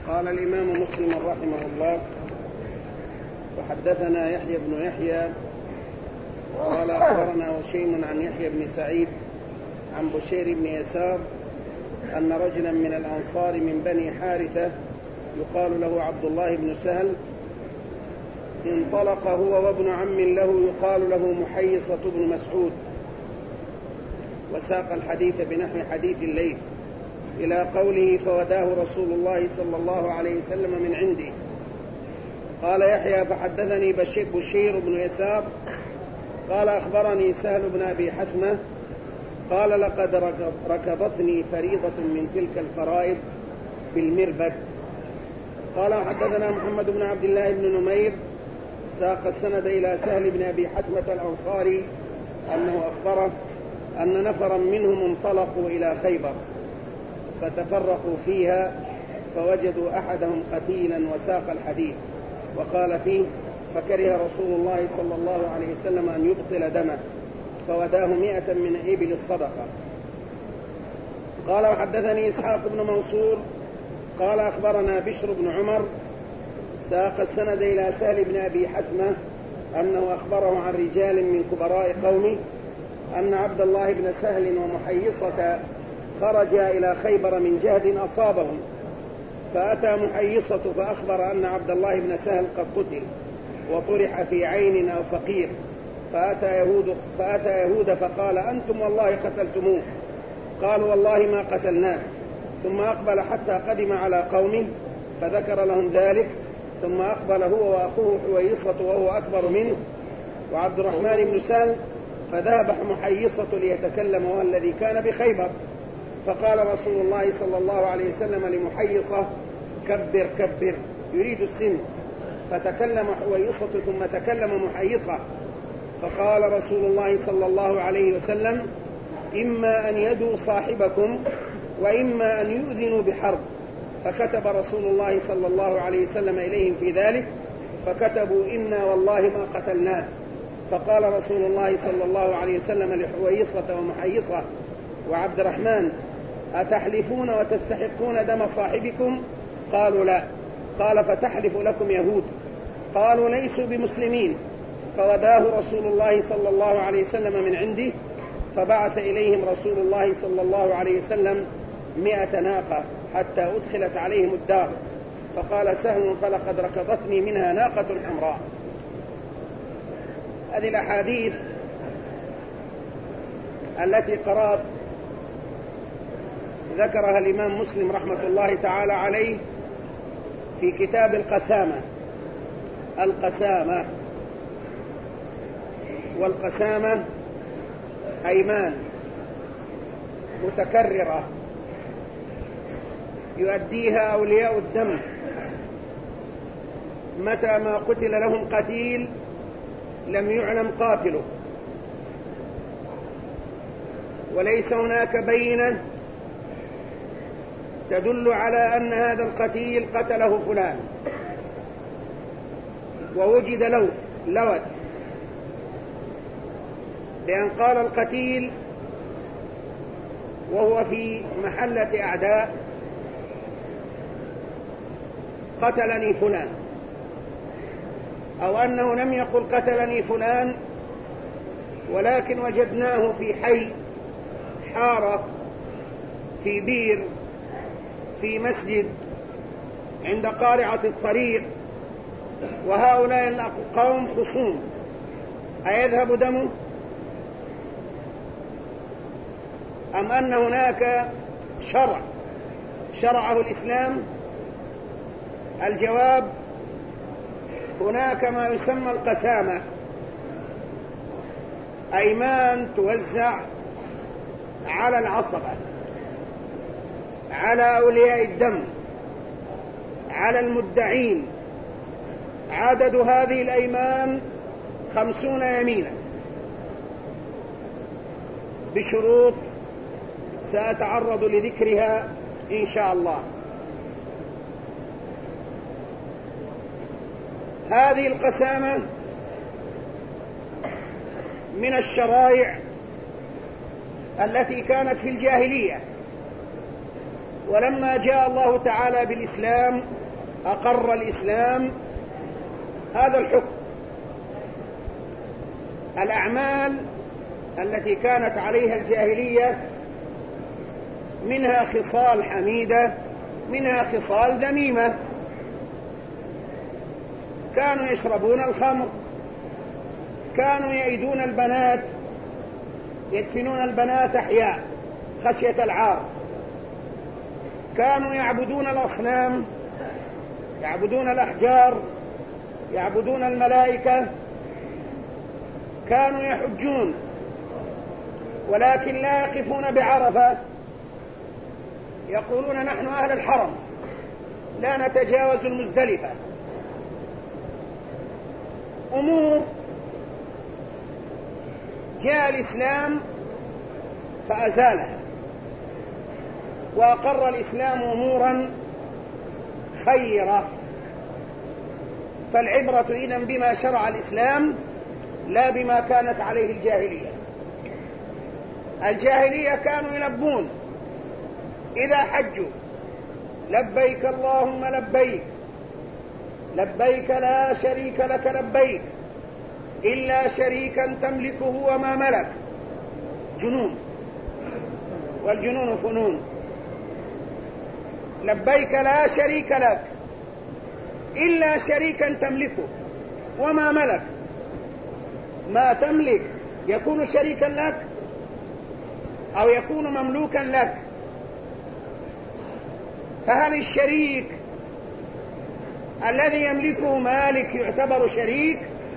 قال الإمام مسلم رحمه الله: وحدثنا يحيى بن يحيى قال أخبرنا وشيم عن يحيى بن سعيد عن بشير بن يسار أن رجلا من الأنصار من بني حارثة يقال له عبد الله بن سهل انطلق هو وابن عم له يقال له محيصة بن مسعود، وساق الحديث بنحو حديث الليث إلى قوله: فوداه رسول الله صلى الله عليه وسلم من عنده. قال يحيى: فحدثني بشير بن يسار قال أخبرني سهل بن أبي حثمة قال: لقد ركضتني فريضة من تلك الفرائض بالمربد. قال: حدثنا محمد بن عبد الله بن نمير ساق السند إلى سهل بن أبي حثمة الأنصاري أنه أخبره أن نفرا منهم انطلقوا إلى خيبر فتفرقوا فيها فوجدوا أحدهم قتيلا، وساق الحديث وقال فيه: فكره رسول الله صلى الله عليه وسلم أن يبطل دمه فوداه 100 من إبل الصدقة. قال: وحدثني إسحاق بن منصور قال أخبرنا بشر بن عمر ساق السند إلى سهل بن أبي حثمة أنه أخبره عن رجال من كبراء قومه أن عبد الله بن سهل ومحيصة خرجا إلى خيبر من جهد أصابهم، فأتى محيصة فأخبر أن عبد الله بن سهل قد قتل وطرح في عين أو فقير، فأتى يهود فقال: أنتم والله قتلتموه. قالوا: والله ما قتلناه. ثم أقبل حتى قدم على قومه فذكر لهم ذلك، ثم أقبل هو وأخوه حويصة وهو أكبر منه وعبد الرحمن بن سهل، فذهب محيصة ليتكلم وهو الذي كان بخيبر، فقال رسول الله صلى الله عليه وسلم لمحيصة: كبر كبر، يريد السن. فتكلم حويصة ثم تكلم محيصة، فقال رسول الله صلى الله عليه وسلم: إما أن يدوا صاحبكم وإما أن يؤذنوا بحرب. فكتب رسول الله صلى الله عليه وسلم إليهم في ذلك فكتبوا: إنا والله ما قتلناه. فقال رسول الله صلى الله عليه وسلم لحويصة ومحيصة وعبد الرحمن: أتحلفون وتستحقون دم صاحبكم؟ قالوا: لا. قال: فتحلف لكم يهود. قالوا: ليسوا بمسلمين. فوداه رسول الله صلى الله عليه وسلم من عنده، فبعث إليهم رسول الله صلى الله عليه وسلم 100 ناقة حتى أدخلت عليهم الدار. فقال سهل: فلقد ركضتني منها ناقة حمراء. هذه الأحاديث التي قرأت ذكرها الإمام مسلم رحمة الله تعالى عليه في كتاب القسامة. والقسامة أيمان متكررة يؤديها أولياء الدم متى ما قتل لهم قتيل لم يعلم قاتله وليس هناك بينة تدل على أن هذا القتيل قتله فلان، ووجد لوث بأن قال القتيل وهو في محلة أعداء: قتلني فلان، أو أنه لم يقل قتلني فلان ولكن وجدناه في حي، حارة، في بير، في مسجد، عند قارعة الطريق، وهؤلاء القوم خصوم، أيذهب دمه أم أن هناك شرعه الإسلام؟ الجواب: هناك ما يسمى القسامة، أيمان توزع على العصبة، على أولياء الدم، على المدعين. عدد هذه الأيمان 50 يمينا بشروط سأتعرض لذكرها إن شاء الله. هذه القسامة من الشرائع التي كانت في الجاهلية، ولما جاء الله تعالى بالإسلام أقر الإسلام هذا الحكم. الأعمال التي كانت عليها الجاهلية منها خصال حميدة، منها خصال ذميمة. كانوا يشربون الخمر، كانوا يئدون البنات، يدفنون البنات أحياء خشية العار، كانوا يعبدون الأصنام، يعبدون الأحجار، يعبدون الملائكة، كانوا يحجون ولكن لا يقفون بعرفة، يقولون نحن أهل الحرم لا نتجاوز المزدلفة. أمور جاء الإسلام فأزالها، وأقر الإسلام أمورا خيرة. فالعبرة إذن بما شرع الإسلام لا بما كانت عليه الجاهلية. الجاهلية كانوا يلبون إذا حجوا لبيك اللهم لبيك، لبيك لا شريك لك لبيك إلا شريكا تملكه وما ملك. جنون، والجنون فنون. لبيك لا شريك لك إلا شريكا تملكه وما ملك. ما تملك يكون شريكا لك أو يكون مملوكا لك. فهل الشريك الذي يملكه مالك يعتبر شريك؟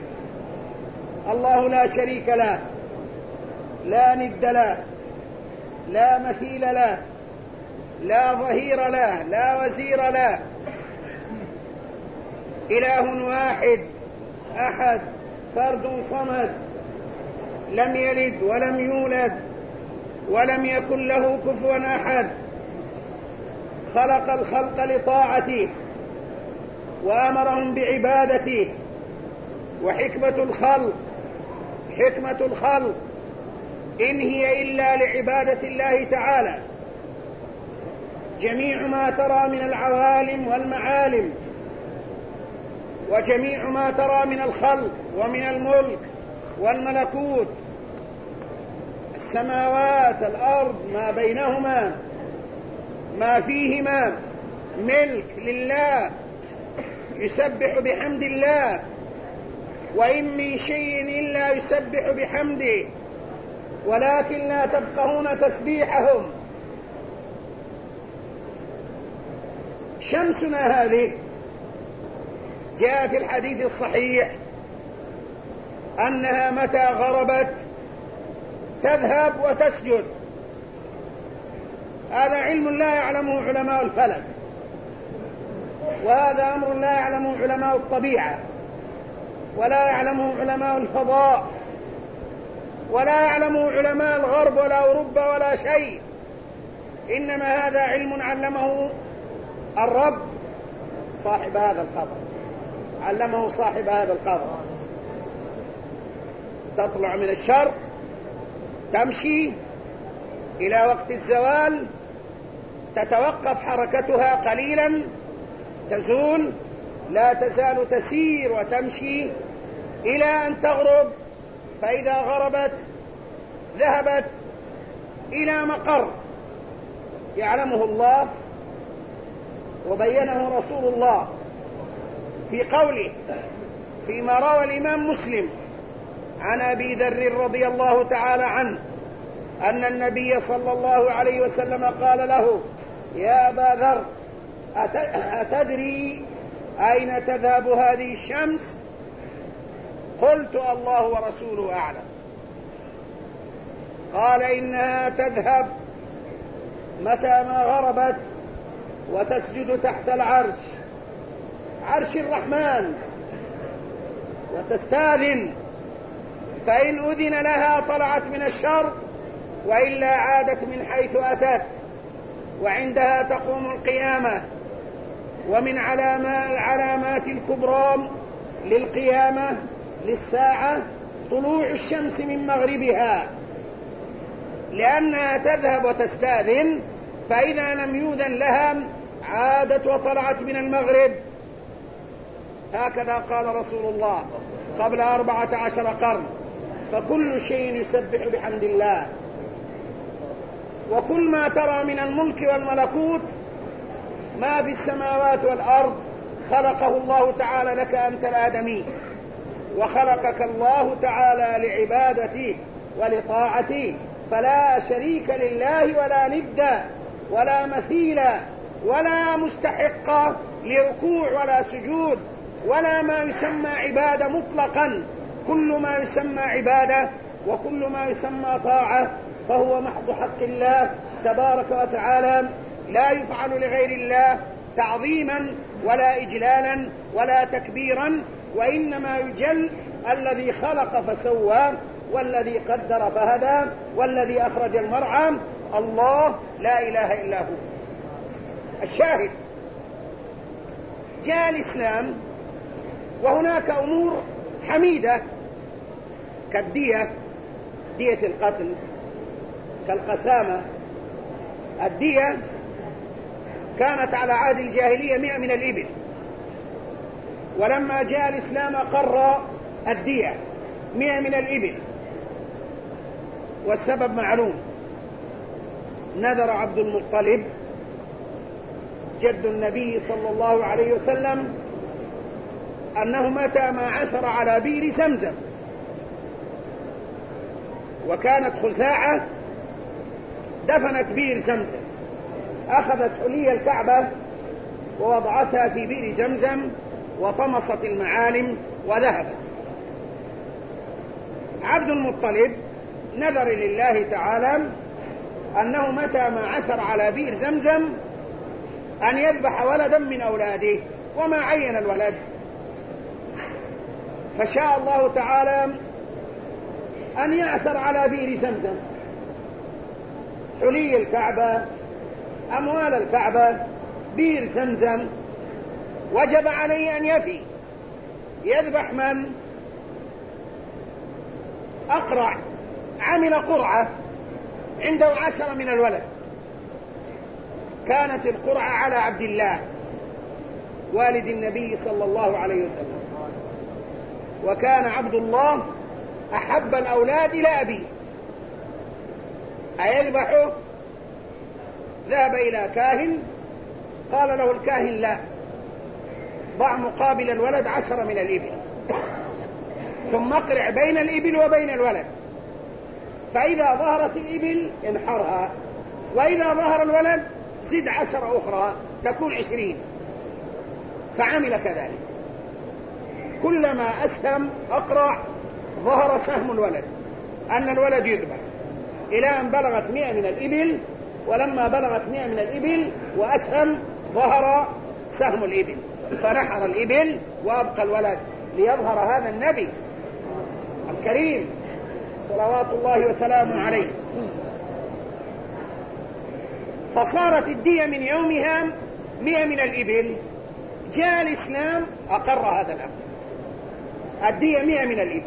الله لا شريك له، لا ند له، لا مثيل له، لا ظهير له، لا وزير له. إله واحد أحد فرد صمد، لم يلد ولم يولد ولم يكن له كفوا أحد. خلق الخلق لطاعته وأمرهم بعبادته. وحكمة الخلق إن هي إلا لعبادة الله تعالى. جميع ما ترى من العوالم والمعالم، وجميع ما ترى من الخلق ومن الملك والملكوت، السماوات الأرض ما بينهما ما فيهما ملك لله، يسبح بحمد الله، وإن من شيء إلا يسبح بحمده ولكن لا تفقهون تسبيحهم. شمسنا هذه جاء في الحديث الصحيح أنها متى غربت تذهب وتسجد. هذا علم لا يعلمه علماء الفلك، وهذا أمر لا يعلمه علماء الطبيعة، ولا يعلمه علماء الفضاء، ولا يعلمه علماء الغرب ولا أوروبا ولا شيء. إنما هذا علم علمه الرب صاحب هذا القبر، علمه صاحب هذا القبر. تطلع من الشرق تمشي إلى وقت الزوال، تتوقف حركتها قليلا، تزول، لا تزال تسير وتمشي إلى أن تغرب. فإذا غربت ذهبت إلى مقر يعلمه الله وبينه رسول الله في قوله فيما روى الإمام مسلم عن أبي ذر رضي الله تعالى عنه أن النبي صلى الله عليه وسلم قال له: يا أبا ذر، أتدري أين تذهب هذه الشمس؟ قلت: الله ورسوله أعلم. قال: إنها تذهب متى ما غربت وتسجد تحت العرش، عرش الرحمن، وتستاذن، فإن أذن لها طلعت من الشرق، وإلا عادت من حيث أتت، وعندها تقوم القيامة. ومن العلامات الكبرى للقيامة للساعة طلوع الشمس من مغربها، لأنها تذهب وتستأذن فإذا لم يؤذن لها عادت وطلعت من المغرب. هكذا قال رسول الله قبل 14 قرن. فكل شيء يسبح بحمد الله، وكل ما ترى من الملك والملكوت ما في السماوات والأرض خلقه الله تعالى لك أنت الآدمي، وخلقك الله تعالى لعبادته ولطاعته، فلا شريك لله ولا ند ولا مثيل ولا مستحق لركوع ولا سجود ولا ما يسمى عبادة مطلقا. كل ما يسمى عبادة وكل ما يسمى طاعة فهو محض حق الله تبارك وتعالى، لا يفعل لغير الله تعظيما ولا إجلالا ولا تكبيرا، وإنما يجل الذي خلق فسوى والذي قدر فهدى والذي أخرج المرعى، الله لا إله إلا هو. الشاهد جاء الإسلام وهناك أمور حميدة كالدية، دية القتل، كالقسامة. الدية كانت على عهد الجاهلية 100 من الإبل، ولما جاء الإسلام أقر الدية 100 من الإبل، والسبب معلوم. نذر عبد المطلب جد النبي صلى الله عليه وسلم أنه متى ما عثر على بئر زمزم، وكانت خزاعة دفنت بئر زمزم، أخذت حلي الكعبة ووضعتها في بئر زمزم وطمست المعالم وذهبت. عبد المطلب نذر لله تعالى أنه متى ما عثر على بئر زمزم أن يذبح ولدا من أولاده، وما عين الولد. فشاء الله تعالى أن يعثر على بئر زمزم، حلي الكعبة، أموال الكعبة، بئر زمزم، وجب عليه أن يفي. يذبح من؟ أقرع، عمل قرعة، عنده 10 من الولد. كانت القرعة على عبد الله والد النبي صلى الله عليه وسلم، وكان عبد الله أحب الأولاد إلى أبيه. أيذبحه؟ ذهب إلى كاهن، قال له الكاهن لا، ضع مقابل الولد 10 من الإبل، ثم اقرع بين الإبل وبين الولد، فإذا ظهرت الإبل انحرها، وإذا ظهر الولد زد 10 أخرى تكون 20. فعمل كذلك، كلما أسهم أقرع ظهر سهم الولد أن الولد يذبح، إلى أن بلغت 100 من الإبل. ولما بلغت 100 من الإبل وأسهم ظهر سهم الإبل، فنحر الإبل وأبقى الولد ليظهر هذا النبي الكريم صلوات الله وسلامه عليه. فصارت الدية من يومها 100 من الإبل. جاء الإسلام أقر هذا الأمر، الدية 100 من الإبل.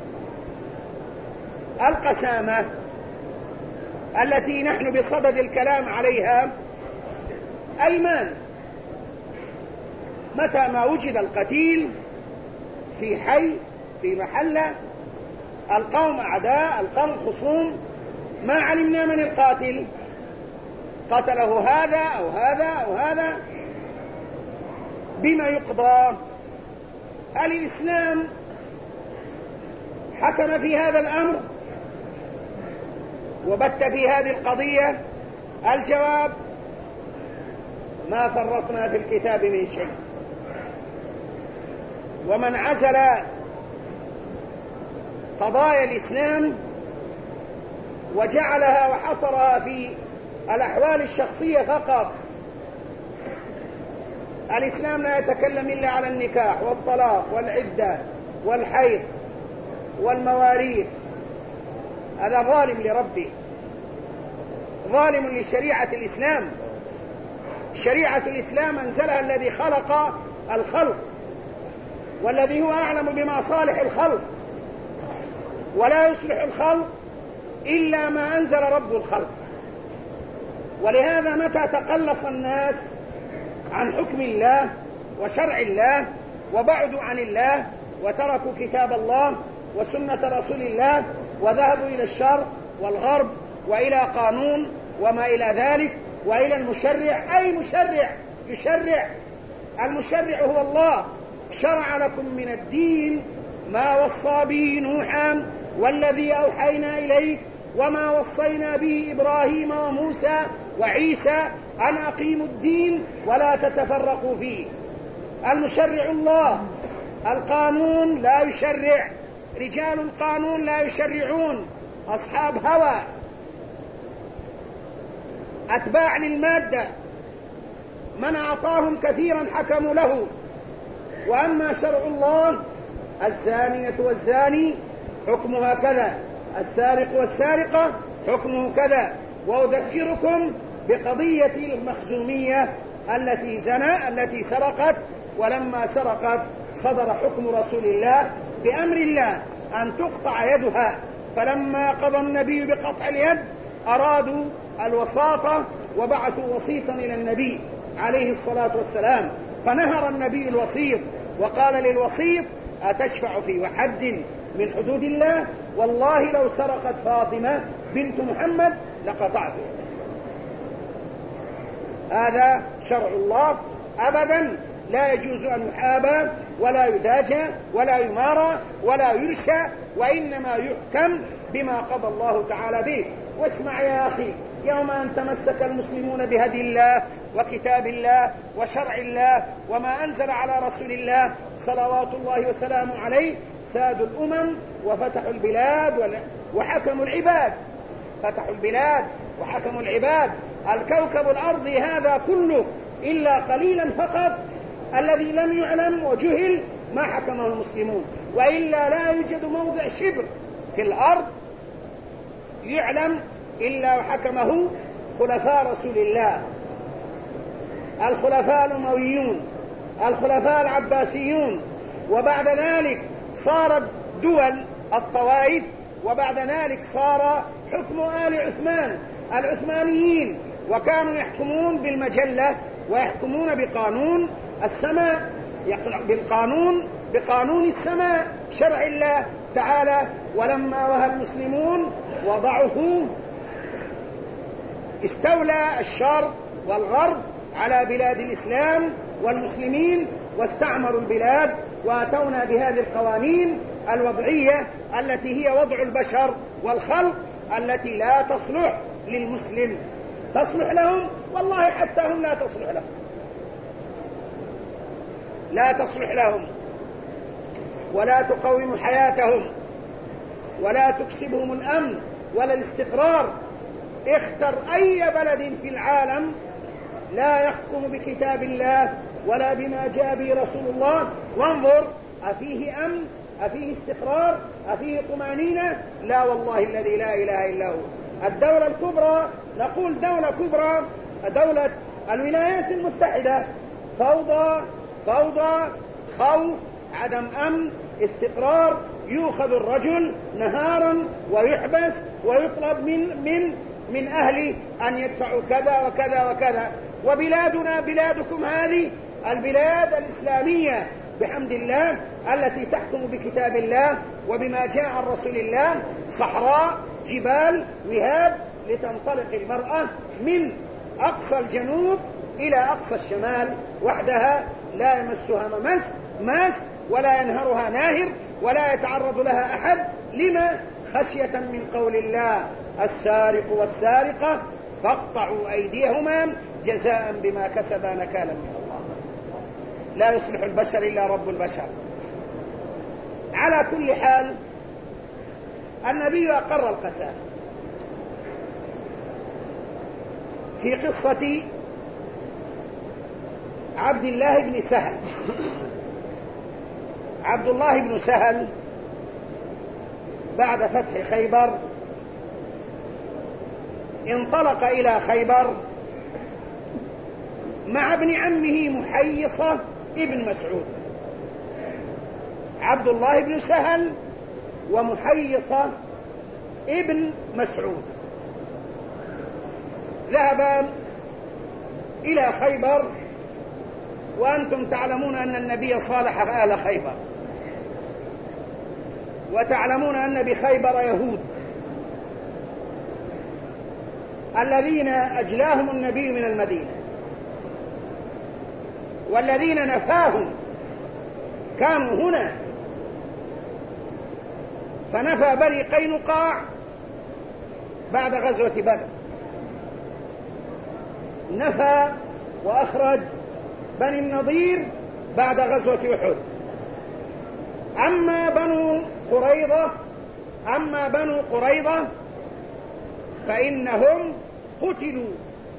القسامة التي نحن بصدد الكلام عليها أيمان. متى ما وجد القتيل في حي، في محلة، القوم أعداء، القوم خصوم، ما علمنا من القاتل، قتله هذا أو هذا أو هذا، بما يقضى؟ الإسلام حكم في هذا الأمر وبت في هذه القضية. الجواب: ما فرطنا في الكتاب من شيء. ومن عزل قضايا الإسلام وجعلها وحصرها في الأحوال الشخصية فقط، الإسلام لا يتكلم إلا على النكاح والطلاق والعدة والحيض والمواريث، هذا ظالم لربه، ظالم لشريعة الإسلام. شريعة الإسلام أنزلها الذي خلق الخلق، والذي هو أعلم بمصالح الخلق، ولا يصلح الخلق إلا ما أنزل رب الخلق. ولهذا متى تقلص الناس عن حكم الله وشرع الله وبعدوا عن الله وتركوا كتاب الله وسنة رسول الله وذهبوا إلى الشرق والغرب وإلى قانون وما إلى ذلك وإلى المشرع، أي مشرع يشرع؟ المشرع هو الله. شرع لكم من الدين ما وصى به نوحا والذي أوحينا إليك وما وصينا به إبراهيم وموسى وعيسى أن أقيموا الدين ولا تتفرقوا فيه. المشرع الله. القانون لا يشرع، رجال القانون لا يشرعون، أصحاب هوى أتباع للمادة، من أعطاهم كثيرا حكموا له. وأما شرع الله: الزانية والزاني حكمها كذا، السارق والسارقة حكمه كذا. وأذكركم بقضية المخزومية التي سرقت، ولما سرقت صدر حكم رسول الله بأمر الله أن تقطع يدها، فلما قضى النبي بقطع اليد أرادوا الوساطة وبعثوا وسيطا إلى النبي عليه الصلاة والسلام، فنهر النبي الوسيط وقال للوسيط: أتشفع في حد من حدود الله؟ والله لو سرقت فاطمة بنت محمد لقطعته. هذا شرع الله، أبدا لا يجوز أن يحابى ولا يداجى ولا يمارى ولا يرشى، وإنما يحكم بما قضى الله تعالى به. واسمع يا أخي، يوم أن تمسك المسلمون بهدي الله وكتاب الله وشرع الله وما أنزل على رسول الله صلوات الله وسلامه عليه، سادوا الأمم وفتحوا البلاد وحكموا العباد. فتحوا البلاد وحكموا العباد. الكوكب الأرضي هذا كله إلا قليلا فقط الذي لم يعلم وجهل ما حكمه المسلمون، وإلا لا يوجد موضع شبر في الأرض يعلم إلا حكمه خلفاء رسول الله، الخلفاء الأمويون، الخلفاء العباسيون، وبعد ذلك صارت دول الطوائف، وبعد ذلك صار حكم آل عثمان العثمانيين، وكانوا يحكمون بالمجلة ويحكمون بقانون السماء، بقانون السماء شرع الله تعالى. ولما وهى المسلمون وضعفوا استولى الشرق والغرب على بلاد الإسلام والمسلمين واستعمروا البلاد، واتونا بهذه القوانين الوضعية التي هي وضع البشر والخلق، التي لا تصلح للمسلم. تصلح لهم؟ والله حتى هم لا تصلح لهم، لا تصلح لهم، ولا تقوم حياتهم، ولا تكسبهم الأمن ولا الاستقرار. اختر أي بلد في العالم لا يحكم بكتاب الله ولا بما جاء به رسول الله، وانظر: أفيه أمن؟ أفيه استقرار؟ أفيه طمأنينة؟ لا والله الذي لا إله إلا هو. الدولة الكبرى، نقول دولة كبرى، دولة الولايات المتحدة، فوضى، خوف، عدم أمن، استقرار. يؤخذ الرجل نهارا ويحبس ويطلب من أهله أن يدفعوا كذا وكذا وكذا. وبلادنا بلادكم هذه البلاد الإسلامية بحمد الله التي تحكم بكتاب الله وبما جاء عن رسول الله، صحراء، جبال، وهاب، لتنطلق المرأة من أقصى الجنوب إلى أقصى الشمال وحدها، لا يمسها ماس ولا ينهرها ناهر ولا يتعرض لها أحد. لما؟ خشية من قول الله: السارق والسارقة فاقطعوا أيديهما جزاء بما كسبا نكالا من الله. لا يصلح البشر إلا رب البشر. على كل حال، النبي أقر القسامة في قصة عبد الله بن سهل. عبد الله بن سهل بعد فتح خيبر انطلق إلى خيبر مع ابن عمه محيصة ابن مسعود. عبد الله بن سهل ومحيصة ابن مسعود. ذهبا إلى خيبر، وأنتم تعلمون أن النبي صالح أهل خيبر، وتعلمون أن بخيبر يهود الذين أجلاهم النبي من المدينة، والذين نفاهم كانوا هنا، فنفى بني قينقاع بعد غزوة بدر، نفى وأخرج بني النضير بعد غزوة أحد. أما بنو قريظة فإنهم قتلوا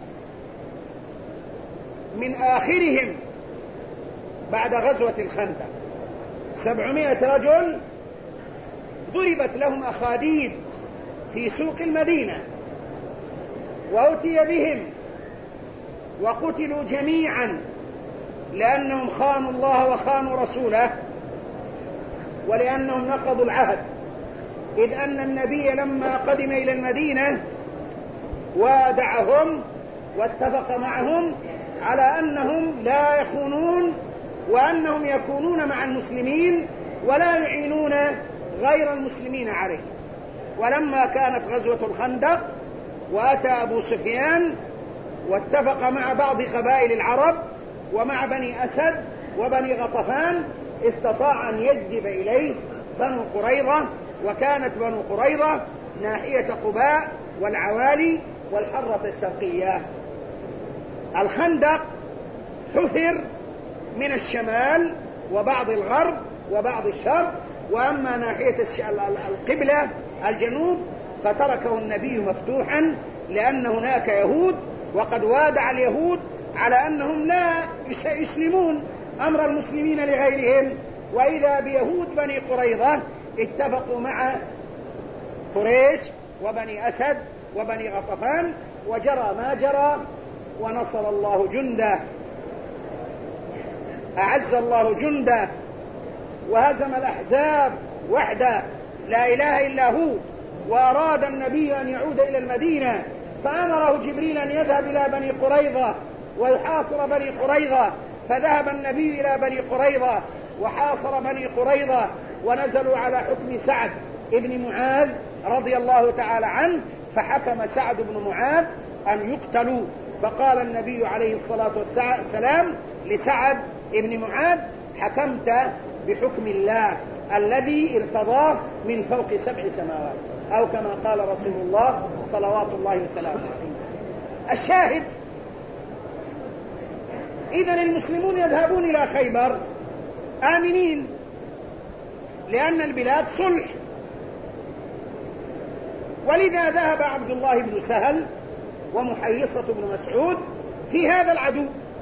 من آخرهم بعد غزوة الخندق، 700 رجل ضربت لهم أخاديد في سوق المدينة، وأتي بهم وقتلوا جميعا لأنهم خانوا الله وخانوا رسوله، ولأنهم نقضوا العهد، إذ أن النبي لما قدم إلى المدينة وادعهم واتفق معهم على أنهم لا يخونون، وأنهم يكونون مع المسلمين ولا يعينون غير المسلمين عليه. ولما كانت غزوة الخندق وأتى أبو سفيان واتفق مع بعض قبائل العرب ومع بني أسد وبني غطفان، استطاع أن يجذب إليه بنو قريظة، وكانت بنو قريظة ناحية قباء والعوالي والحرة الشرقية. الخندق حفر من الشمال وبعض الغرب وبعض الشرق، وأما ناحية القبلة الجنوب فتركه النبي مفتوحا، لأن هناك يهود، وقد وادع اليهود على أنهم لا يسلمون أمر المسلمين لغيرهم. وإذا بيهود بني قريظة اتفقوا مع قريش وبني أسد وبني غطفان، وجرى ما جرى، ونصر الله جنده، أعز الله جنده، وهزم الأحزاب وحده لا إله إلا هو. وأراد النبي أن يعود إلى المدينة، فأمره جبريل أن يذهب إلى بني قريظة ويحاصر بني قريظة، فذهب النبي إلى بني قريظة وحاصر بني قريظة، ونزلوا على حكم سعد ابن معاذ رضي الله تعالى عنه، فحكم سعد بن معاذ أن يقتلوا. فقال النبي عليه الصلاة والسلام لسعد ابن معاذ: حكمت بحكم الله الذي ارتضاه من فوق 7 سماوات، أو كما قال رسول الله صلوات الله وسلامه عليه. الشاهد: إذن المسلمون يذهبون إلى خيبر آمنين، لأن البلاد صلح. ولذا ذهب عبد الله بن سهل ومحيصة بن مسعود في هذا العدو،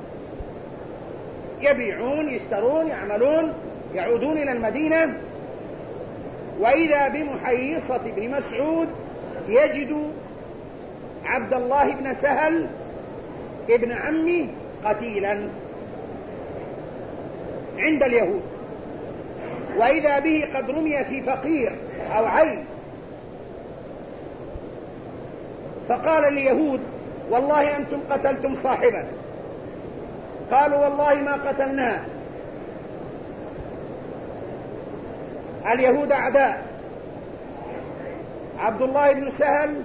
يبيعون يشترون يعملون، يعودون إلى المدينة، وإذا بمحيصة بن مسعود يجد عبد الله بن سهل ابن عمه قتيلا عند اليهود، وإذا به قد رمي في فقير أو عين. فقال اليهود: والله أنتم قتلتم صاحبنا. قالوا: والله ما قتلناه. اليهود أعداء. عبد الله بن سهل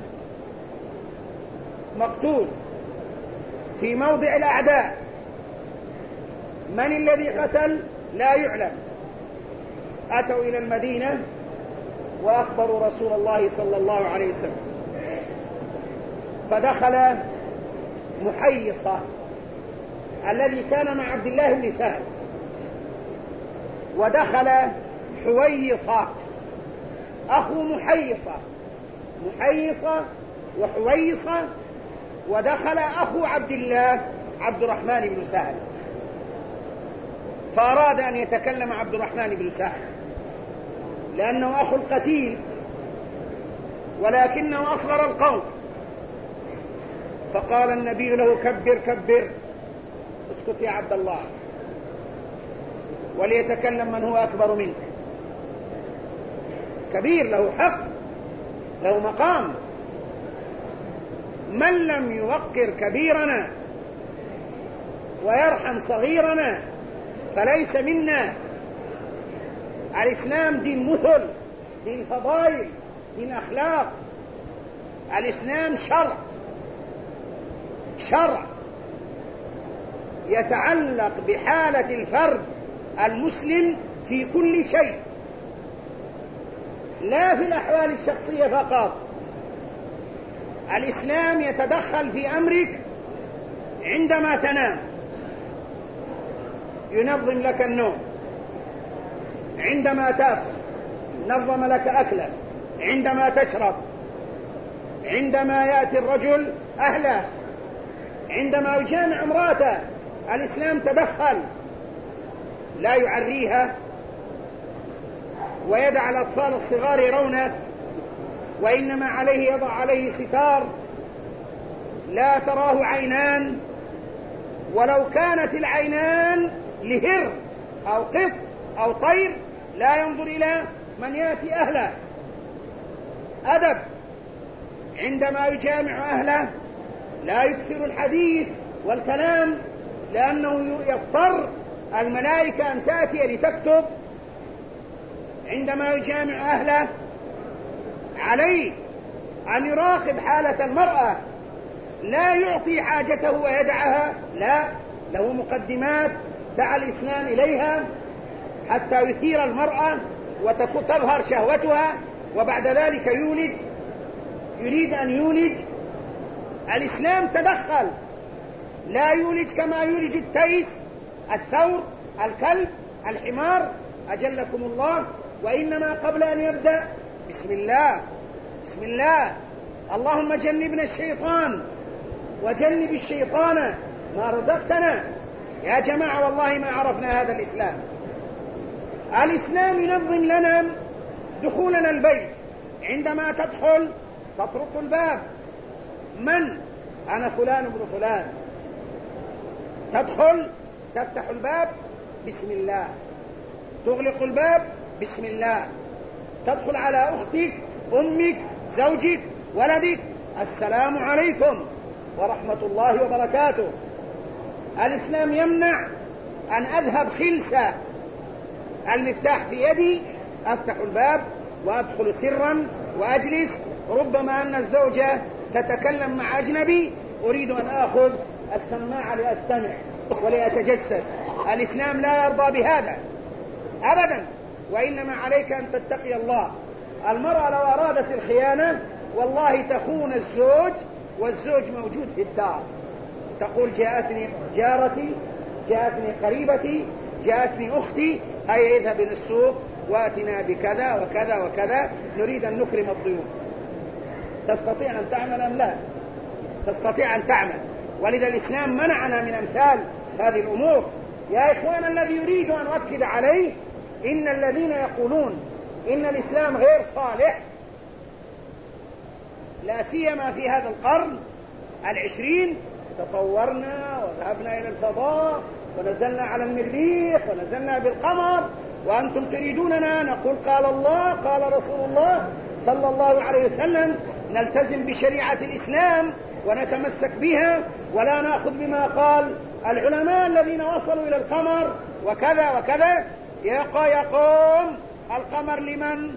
مقتول في موضع الأعداء، من الذي قتل لا يعلم. أتوا إلى المدينة وأخبروا رسول الله صلى الله عليه وسلم، فدخل محيصة الذي كان مع عبد الله بن سهل، ودخل حويصة أخو محيصة وحويصة، ودخل أخو عبد الله عبد الرحمن بن سهل. فأراد أن يتكلم عبد الرحمن بن سهل لأنه أخو القتيل، ولكنه أصغر القوم. فقال النبي له: كبر كبر، اسكت يا عبد الله، وليتكلم من هو أكبر منك، كبير له حق له مقام. من لم يوقر كبيرنا ويرحم صغيرنا فليس منا. الإسلام دين مثل، دين فضائل، دين أخلاق. الإسلام شرع يتعلق بحالة الفرد المسلم في كل شيء، لا في الأحوال الشخصية فقط. الإسلام يتدخل في أمرك عندما تنام، ينظم لك النوم. عندما تأكل نظم لك أكلك. عندما تشرب، عندما يأتي الرجل أهله، عندما يجامع امرأته، الإسلام تدخل، لا يعريها ويدع الأطفال الصغار يرونه، وإنما عليه يضع عليه ستار لا تراه عينان، ولو كانت العينان لهر أو قط أو طير لا ينظر إلى من يأتي أهله. أدب. عندما يجامع أهله لا يكثر الحديث والكلام، لأنه يضطر الملائكة أن تأتي لتكتب. عندما يجامع أهله عليه أن يراقب حالة المرأة، لا يعطي حاجته ويدعها، لا، له مقدمات دعا الإسلام إليها حتى يثير المرأة وتظهر شهوتها، وبعد ذلك يريد أن يولج. الإسلام تدخل، لا يولج كما يولج التيس، الثور، الكلب، الحمار، أجلكم الله، وإنما قبل أن يبدأ بسم الله، بسم الله، اللهم جنبنا الشيطان وجنب الشيطان ما رزقتنا. يا جماعة والله ما عرفنا هذا الإسلام. الإسلام ينظم لنا دخولنا البيت. عندما تدخل تطرق الباب، من؟ أنا فلان ابن فلان. تدخل تفتح الباب بسم الله، تغلق الباب بسم الله، تدخل على أختك، أمك، زوجك، ولدك، السلام عليكم ورحمة الله وبركاته. الإسلام يمنع أن أذهب خلسة، المفتاح في يدي، أفتح الباب وأدخل سرا وأجلس، ربما أن الزوجة تتكلم مع أجنبي، أريد أن أخذ السماعة لأستمع ولأتجسس. الإسلام لا يرضى بهذا أبدا، وإنما عليك أن تتقي الله. المرأة لو أرادت الخيانة والله تخون الزوج والزوج موجود في الدار، تقول جاءتني جارتي، جاءتني قريبتي، جاءتني أختي، هيا اذهب إلى السوق واتنا بكذا وكذا وكذا، نريد أن نكرم الضيوف. تستطيع أن تعمل أم لا؟ تستطيع أن تعمل. ولذا الإسلام منعنا من أمثال هذه الأمور. يا إخوان، الذي يريد أن أؤكد عليه إن الذين يقولون إن الإسلام غير صالح، لا سيما في هذا القرن 20، تطورنا وذهبنا إلى الفضاء ونزلنا على المريخ ونزلنا بالقمر، وأنتم تريدوننا نقول قال الله قال رسول الله صلى الله عليه وسلم، نلتزم بشريعة الإسلام ونتمسك بها، ولا نأخذ بما قال العلماء الذين وصلوا إلى القمر وكذا وكذا. يقوم القمر لمن؟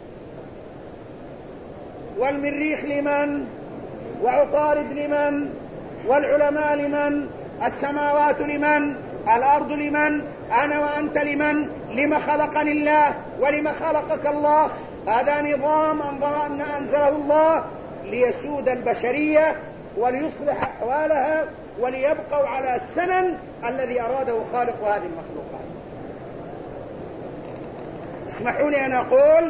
والمريخ لمن؟ وعطارد لمن؟ والعلماء لمن؟ السماوات لمن؟ الأرض لمن؟ أنا وأنت لمن؟ لما خلقني الله ولما خلقك الله؟ هذا نظام أنزله الله ليسود البشرية وليصلح أحوالها وليبقوا على السنن الذي أراده خالق هذه المخلوقات. اسمحوا لي أن أقول،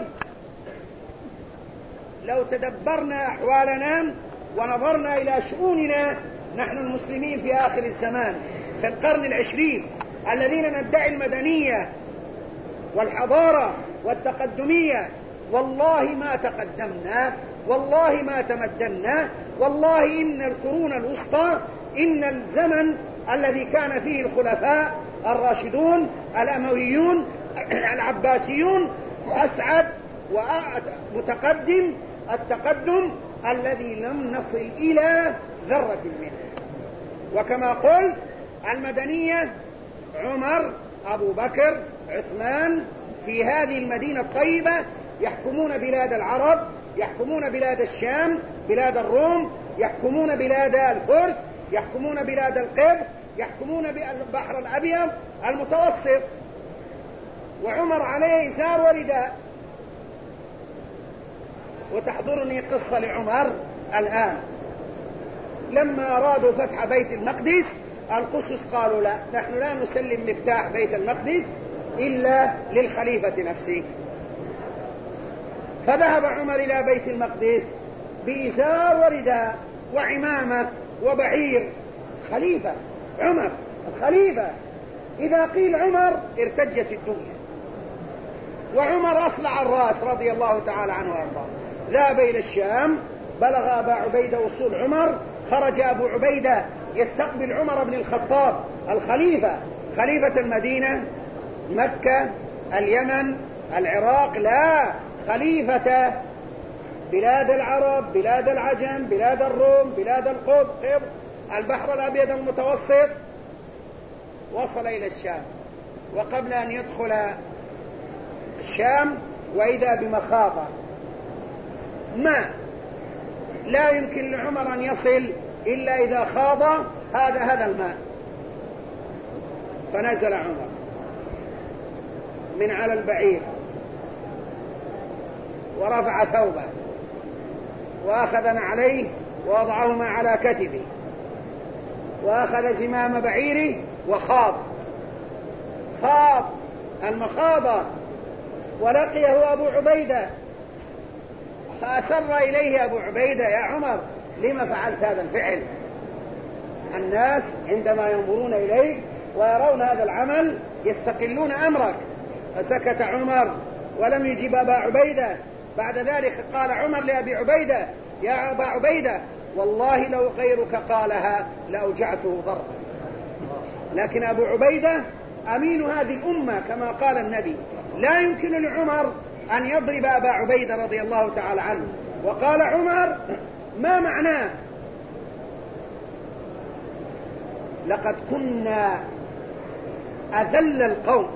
لو تدبرنا أحوالنا ونظرنا إلى شؤوننا نحن المسلمين في آخر الزمان في القرن 20 الذين ندعي المدنية والحضارة والتقدمية، والله ما تقدمنا، والله ما تمدنا، والله إن القرون الوسطى، إن الزمن الذي كان فيه الخلفاء الراشدون الأمويون العباسيون أسعد ومتقدم التقدم الذي لم نصل إلى ذرة منه. وكما قلت المدنية عمر، أبو بكر، عثمان في هذه المدينة الطيبة يحكمون بلاد العرب، يحكمون بلاد الشام، بلاد الروم، يحكمون بلاد الفرس، يحكمون بلاد القبط، يحكمون بالبحر الأبيض المتوسط. وعمر عليه إزار ورداء. وتحضرني قصة لعمر الآن لما أرادوا فتح بيت المقدس، القسس قالوا لا، نحن لا نسلم مفتاح بيت المقدس إلا للخليفة نفسه. فذهب عمر إلى بيت المقدس بإزار ورداء وعمامة وبعير. خليفة عمر، الخليفة، إذا قيل عمر ارتجت الدنيا. وعمر أصلع الرأس رضي الله تعالى عنه وارضاه. ذهب إلى الشام، بلغ أبا عبيدة وصول عمر، خرج أبو عبيدة يستقبل عمر بن الخطاب الخليفة، خليفة المدينة، مكة، اليمن، العراق، لا، خليفة بلاد العرب، بلاد العجم، بلاد الروم، بلاد القبط، البحر الأبيض المتوسط. وصل إلى الشام، وقبل أن يدخل الشام وإذا بمخاضة ماء لا يمكن لعمر أن يصل إلا إذا خاض هذا الماء. فنزل عمر من على البعير ورفع ثوبه وأخذ نعليه ووضعهما على كتفه وأخذ زمام بعيره وخاض المخاضة. ولقيه أبو عبيدة فأسر إليه أبو عبيدة: يا عمر لما فعلت هذا الفعل؟ الناس عندما ينظرون إليك ويرون هذا العمل يستقلون أمرك. فسكت عمر ولم يجب أبا عبيدة. بعد ذلك قال عمر لأبي عبيدة: يا أبا عبيدة والله لو غيرك قالها لأوجعته ضربا. لكن أبو عبيدة أمين هذه الأمة كما قال النبي، لا يمكن لعمر أن يضرب أبا عبيدة رضي الله تعالى عنه. وقال عمر: ما معناه؟ لقد كنا أذل القوم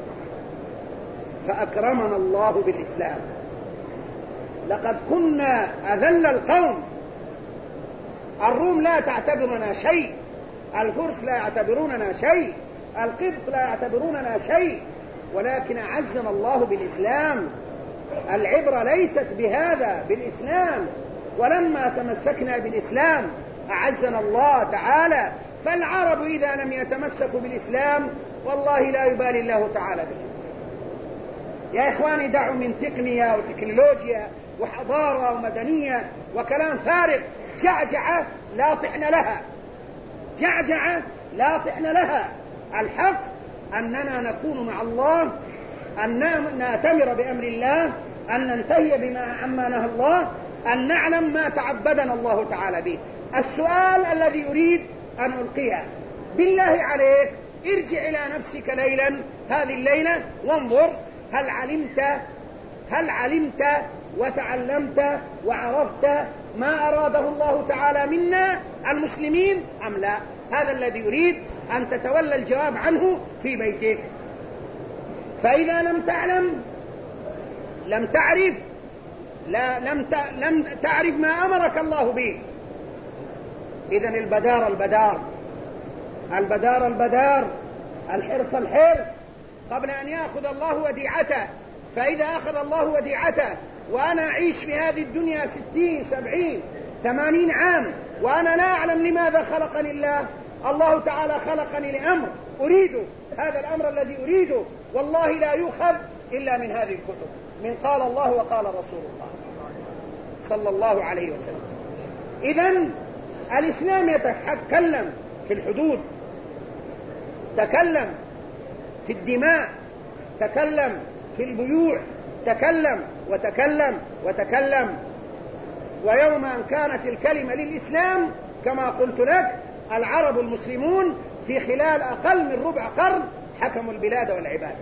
فأكرمنا الله بالإسلام. لقد كنا أذل القوم. الروم لا تعتبرنا شيء، الفرس لا يعتبروننا شيء، القبط لا يعتبروننا شيء، ولكن أعزنا الله بالإسلام. العبرة ليست بهذا، بالإسلام. ولما تمسكنا بالإسلام أعزنا الله تعالى. فالعرب إذا لم يتمسكوا بالإسلام والله لا يبالي الله تعالى بهم. يا إخواني دعوا من تقنية وتكنولوجيا وحضارة ومدنية وكلام فارغ. جعجعة لا طحن لها، جعجعة لا طحن لها. الحق أننا نكون مع الله، أن نأتمر بأمر الله، أن ننتهي عما نهى الله، أن نعلم ما تعبدنا الله تعالى به. السؤال الذي أريد أن ألقيه: بالله عليك ارجع إلى نفسك ليلا، هذه الليلة، وانظر هل علمت وتعلمت وعرفت ما أراده الله تعالى منا المسلمين أم لا؟ هذا الذي يريد أن تتولى الجواب عنه في بيتك. فإذا لم تعلم، لم تعرف، لم تعرف ما أمرك الله به، إذن البدار الحرص قبل أن يأخذ الله وديعته. فإذا أخذ الله وديعته وأنا أعيش في هذه الدنيا 60 70 80 عام وأنا لا أعلم لماذا خلقني الله تعالى خلقني لأمر أريده، هذا الأمر الذي أريده والله لا يؤخذ إلا من هذه الكتب، من قال الله وقال رسول الله صلى الله عليه وسلم. إذن الإسلام يتكلم في الحدود، تكلم في الدماء، تكلم في البيوع، تكلم وتكلم. ويوم أن كانت الكلمة للإسلام كما قلت لك، العرب المسلمون في خلال أقل من ربع قرن حكموا البلاد والعباد.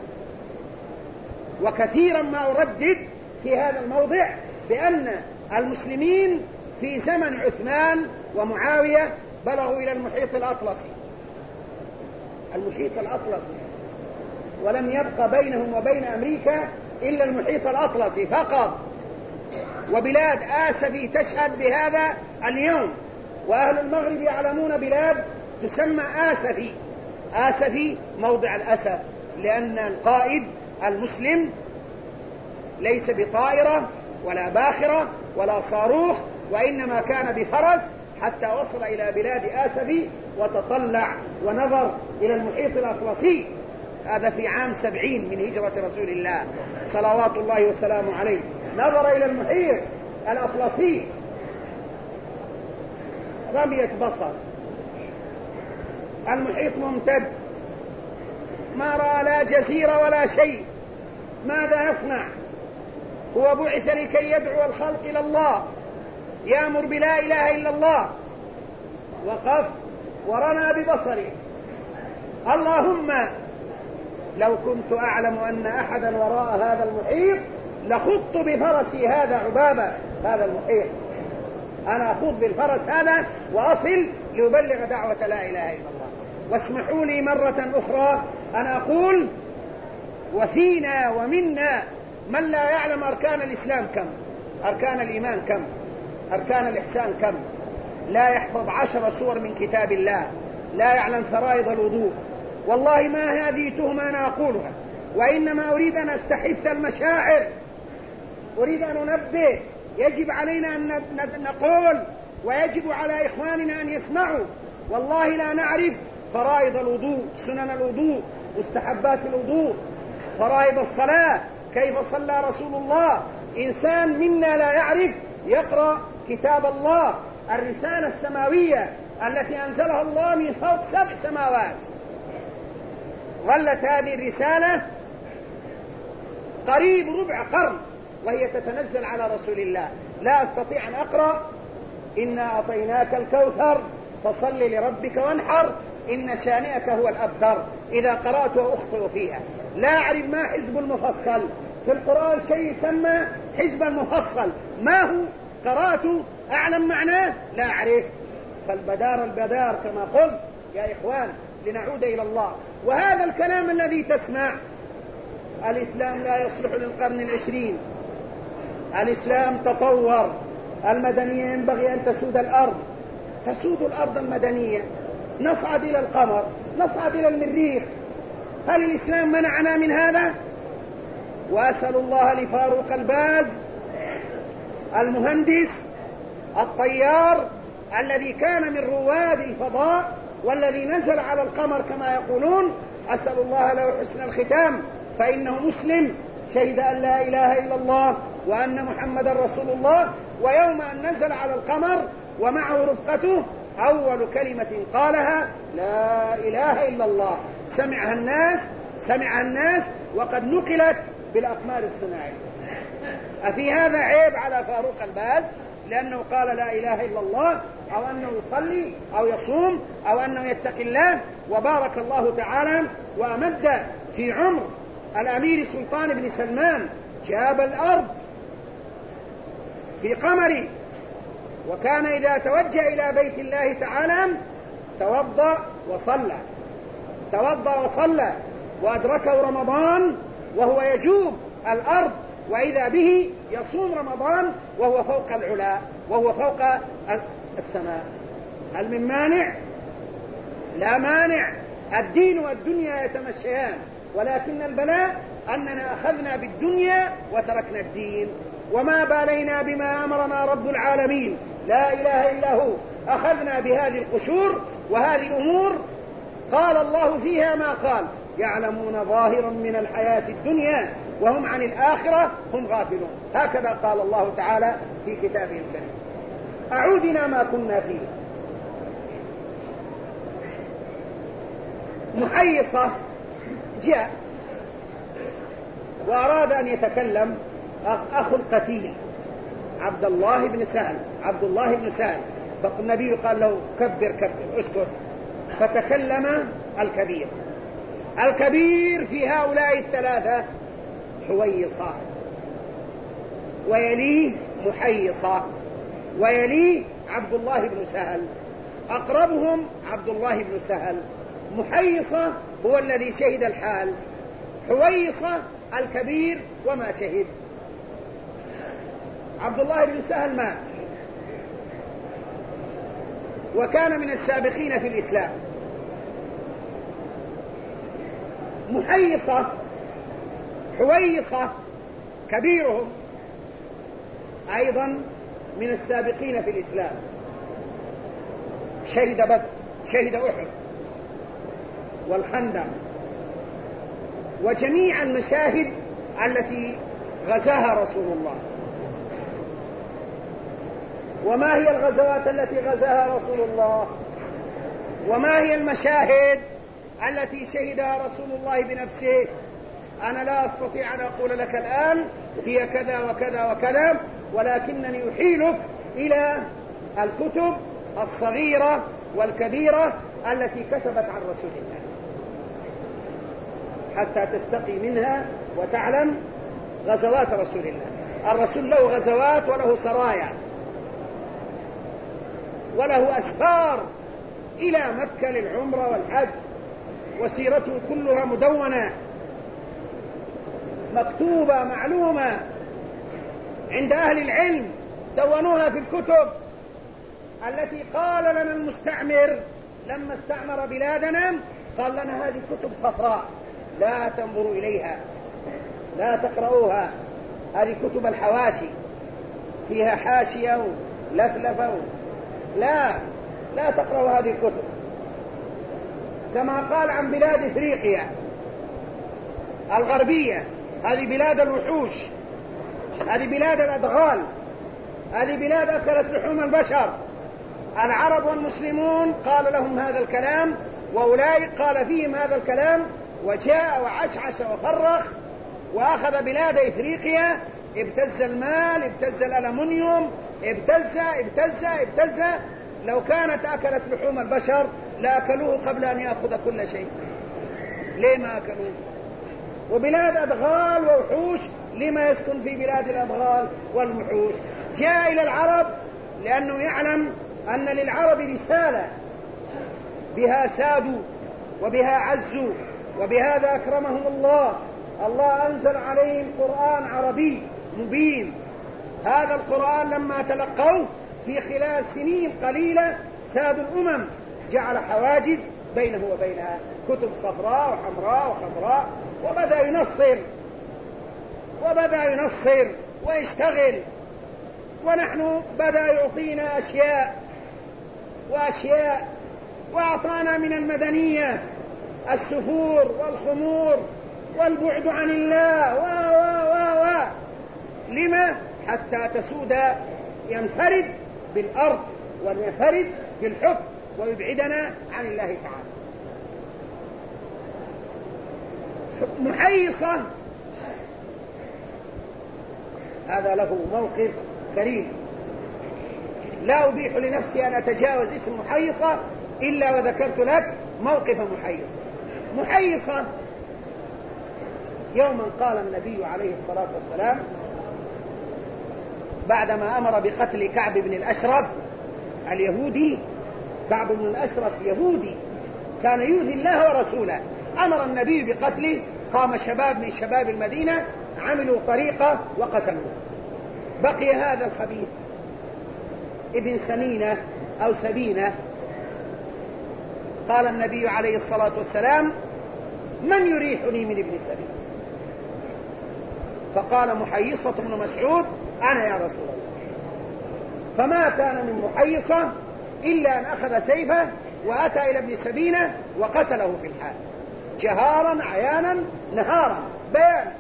وكثيرا ما أردد في هذا الموضع بأن المسلمين في زمن عثمان ومعاوية بلغوا إلى المحيط الأطلسي، المحيط الأطلسي، ولم يبق بينهم وبين أمريكا إلا المحيط الأطلسي فقط. وبلاد آسفي تشهد بهذا اليوم، وأهل المغرب يعلمون بلاد تسمى آسفي. آسفي موضع الأسف، لأن القائد المسلم ليس بطائرة ولا باخرة ولا صاروخ، وإنما كان بفرس حتى وصل إلى بلاد آسفي وتطلع ونظر إلى المحيط الأطلسي. هذا في عام 70 من هجرة رسول الله صلوات الله وسلامه عليه، نظر إلى المحيط الأطلسي رمية بصر. المحيط ممتد، ما رأى لا جزيرة ولا شيء. ماذا يصنع؟ هو بعث لكي يدعو الخلق إلى الله، يأمر بلا إله إلا الله. وقف ورمى ببصره. اللهم لو كنت أعلم أن أحدا وراء هذا المحيط لخضت بفرسي هذا عبابة هذا المحيط. أنا أخوض بالفرس هذا وأصل لأبلغ دعوة لا إله إلا الله. واسمحوا لي مرة أخرى أن أقول: وفينا ومنا من لا يعلم أركان الإسلام كم، أركان الإيمان كم، أركان الإحسان كم، لا يحفظ 10 سور من كتاب الله، لا يعلم فرائض الوضوء. والله ما هذه تهمة أنا أقولها، وإنما أريد أن أستحث المشاعر، أريد أن أنبه. يجب علينا أن نقول، ويجب على إخواننا أن يسمعوا. والله لا نعرف فرائض الوضوء، سنن الوضوء، مستحبات الوضوء، فرائض الصلاة، كيف صلى رسول الله. إنسان منا لا يعرف يقرأ كتاب الله، الرسالة السماوية التي أنزلها الله من فوق 7 سماوات. ظلت هذه الرسالة قريب ربع قرن وهي تتنزل على رسول الله. لا أستطيع أن أقرأ إنا أعطيناك الكوثر فصل لربك وانحر إن شانئك هو الأبتر. إذا قرأت وأخطئ فيها. لا أعرف ما حزب المفصل في القرآن، شيء يسمى حزب المفصل، ما هو؟ قرأت أعلم معناه؟ لا أعرف. فالبدار البدار كما قلت يا إخوان، لنعود إلى الله. وهذا الكلام الذي تسمع، الإسلام لا يصلح للقرن 20. الإسلام تطور، المدنية ينبغي أن تسود الأرض، تسود الأرض المدنية، نصعد إلى القمر، نصعد إلى المريخ. هل الإسلام منعنا من هذا؟ وأسأل الله لفاروق الباز المهندس الطيار الذي كان من رواد الفضاء والذي نزل على القمر كما يقولون، أسأل الله له حسن الختام، فإنه مسلم شهد أن لا إله إلا الله وأن محمد رسول الله. ويوم أن نزل على القمر ومعه رفقته، أول كلمة قالها لا إله إلا الله. سمعها الناس وقد نقلت بالأقمار الصناعية. أفي هذا عيب على فاروق الباز لأنه قال لا إله إلا الله، أو أنه يصلي أو يصوم أو أنه يتقي الله؟ وبارك الله تعالى وأمد في عمر الأمير سلطان بن سلمان، جاب الأرض في قمره، وكان إذا توجه إلى بيت الله تعالى توضأ وصلى، وأدركه رمضان وهو يجوب الأرض، وإذا به يصوم رمضان وهو فوق العلا وهو فوق السماء. هل من مانع؟ لا مانع. الدين والدنيا يتمشيان، ولكن البلاء أننا أخذنا بالدنيا وتركنا الدين، وما بالينا بما أمرنا رب العالمين لا إله إلا هو. أخذنا بهذه القشور وهذه الأمور قال الله فيها ما قال: يعلمون ظاهرا من الحياة الدنيا وهم عن الآخرة هم غافلون. هكذا قال الله تعالى في كتابه الكريم. أعودنا ما كنا فيه. محيصة جاء وأراد أن يتكلم أخو القتيل عبد الله بن سهل، فالنبي قال له كبر اسكت. فتكلم الكبير في هؤلاء الثلاثة حويصة، ويليه محيصة، ويليه عبد الله بن سهل، أقربهم عبد الله بن سهل. محيصة هو الذي شهد الحال، حويصة الكبير وما شهد. عبد الله بن سهل مات وكان من السابقين في الإسلام. محيصة حويصة كبيرهم أيضا من السابقين في الإسلام، شهد بدر، شهد أحد والخندق وجميع المشاهد التي غزاها رسول الله. وما هي الغزوات التي غزاها رسول الله؟ وما هي المشاهد التي شهدها رسول الله بنفسه؟ أنا لا أستطيع أن أقول لك الآن هي كذا وكذا وكذا، ولكنني أحيلك إلى الكتب الصغيرة والكبيرة التي كتبت عن رسول الله حتى تستقي منها وتعلم غزوات رسول الله. الرسول له غزوات وله سرايا وله أسفار إلى مكة للعمرة والحج، وسيرته كلها مدونة مكتوبة معلومة عند أهل العلم، دونوها في الكتب التي قال لنا المستعمر لما استعمر بلادنا، قال لنا هذه كتب صفراء لا تنظروا إليها، لا تقرؤوها، هذه كتب الحواشي فيها حاشية ولفلفة، لا تقرأوا هذه الكتب. كما قال عن بلاد إفريقيا الغربية، هذه بلاد الوحوش، هذه بلاد الأدغال، هذه بلاد أكلت لحوم البشر. العرب والمسلمون قال لهم هذا الكلام، وأولئك قال فيهم هذا الكلام، وجاء وعشعش وفرخ وأخذ بلاد إفريقيا، ابتز المال، ابتز الألمنيوم، ابتز. لو كانت أكلت لحوم البشر لأكلوه قبل أن يأخذ كل شيء. ليه ما أكلوه؟ وبلاد أدغال ووحوش، لما يسكن في بلاد الأدغال والوحوش؟ جاء إلى العرب لأنه يعلم أن للعرب رسالة بها سادوا وبها عزوا، وبهذا أكرمهم الله. الله أنزل عليهم قرآن عربي مبين. هذا القرآن لما تلقوه في خلال سنين قليلة سادوا الأمم، جعل حواجز بينه وبينها، كتب صفراء وحمراء وخضراء، وبدأ ينصر ويشتغل. ونحن بدأ يعطينا أشياء وأعطانا من المدنية السفور والخمور والبعد عن الله لما؟ حتى تسود، ينفرد بالأرض وينفرد بالحكم ويبعدنا عن الله تعالى. محيصة هذا له موقف كريم، لا أبيح لنفسي أن أتجاوز اسم محيصة إلا وذكرت لك موقف محيصة. يوما قال النبي عليه الصلاة والسلام بعدما أمر بقتل كعب بن الأشرف اليهودي، كعب بن الأشرف يهودي كان يؤذي الله ورسوله، أمر النبي بقتله. قام شباب من شباب المدينة عملوا طريقة وقتلوه. بقي هذا الخبيث ابن سمينة أو سبينة. قال النبي عليه الصلاة والسلام من يريحني من ابن سبينة؟ فقال محيصة بن مسعود أنا يا رسول الله. فما كان من محيصة إلا أن أخذ سيفه وأتى إلى ابن سبينة وقتله في الحال، جهارا عيانا نهارا بيانا.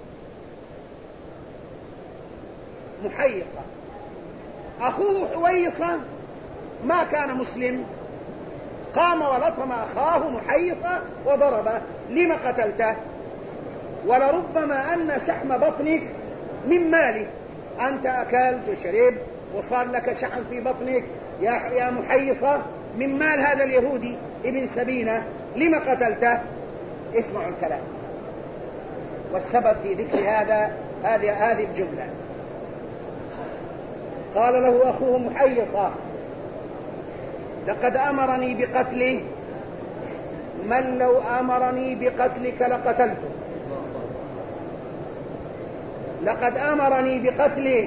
محيصة أخوه حويصة ما كان مسلم، قام ولطم أخاه محيصة وضربه. لما قتلته؟ ولربما أن شحم بطنك من مالك، أنت أكلت وشربت وصار لك شحم في بطنك يا محيصة من مال هذا اليهودي ابن سبينة، لما قتلته؟ اسمعوا الكلام والسبب في ذكر هذه الجملة. قال له أخوه محيصة: لقد أمرني بقتله من لو أمرني بقتلك لقتلته. لقد أمرني بقتله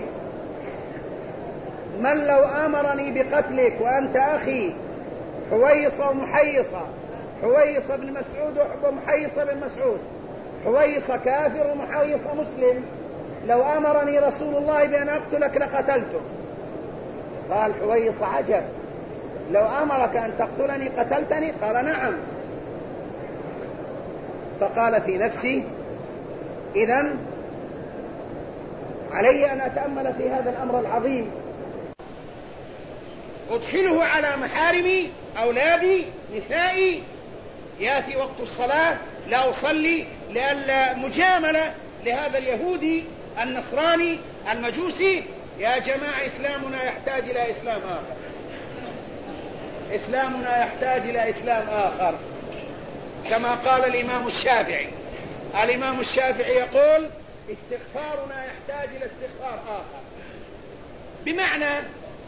من لو أمرني بقتلك وأنت أخي. حويصة ومحيصة، حويصة بن مسعود ومحيصة بن مسعود، حويصة كافر ومحيصة مسلم. لو أمرني رسول الله بأن أقتلك لقتلته. قال حويصة: عجب، لو أمرك أن تقتلني قتلتني؟ قال: نعم. فقال في نفسي: إذن علي أن أتأمل في هذا الأمر العظيم، أدخله على محارمي، أولادي، نسائي، يأتي وقت الصلاة لا أصلي لألا مجاملة لهذا اليهودي النصراني المجوسي. يا جماعة، إسلامنا يحتاج إلى إسلام آخر، إسلامنا يحتاج إلى إسلام آخر، كما قال الإمام الشافعي. الإمام الشافعي يقول: استغفارنا يحتاج إلى استغفار آخر، بمعنى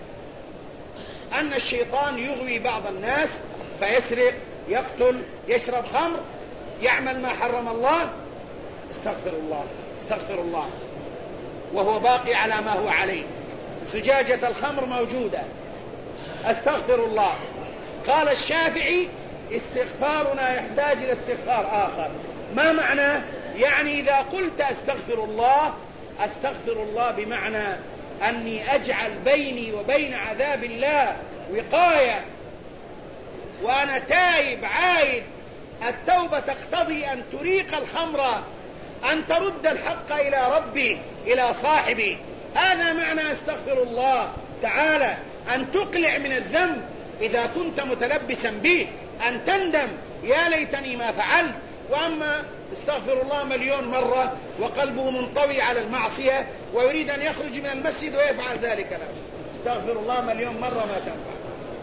أن الشيطان يغوي بعض الناس فيسرق، يقتل، يشرب خمر، يعمل ما حرم الله. استغفر الله، استغفر الله، وهو باقي على ما هو عليه. زجاجة الخمر موجودة، استغفر الله. قال الشافعي: استغفارنا يحتاج إلى استغفار آخر. ما معنى؟ يعني إذا قلت استغفر الله، استغفر الله بمعنى أني أجعل بيني وبين عذاب الله وقاية، وأنا تائب عائد. التوبة تقتضي أن تريق الخمر، أن ترد الحق إلى ربه، إلى صاحبه. هذا معنى استغفر الله تعالى، أن تقلع من الذنب إذا كنت متلبسا به، أن تندم: يا ليتني ما فعلت. وأما استغفر الله مليون مرة وقلبه منطوي على المعصية ويريد أن يخرج من المسجد ويفعل ذلك له، استغفر الله مليون مرة ما تنفع.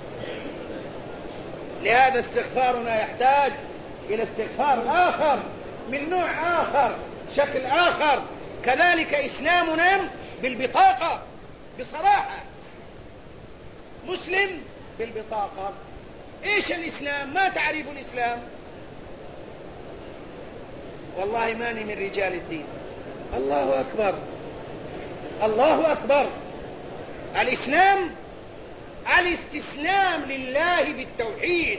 لهذا استغفارنا يحتاج إلى استغفار آخر، من نوع آخر، شكل آخر. كذلك إسلامنا بالبطاقة، بصراحة، مسلم بالبطاقة. إيش الإسلام؟ ما تعرف الإسلام؟ والله ماني من رجال الدين. الله أكبر، الله أكبر. الإسلام الاستسلام لله بالتوحيد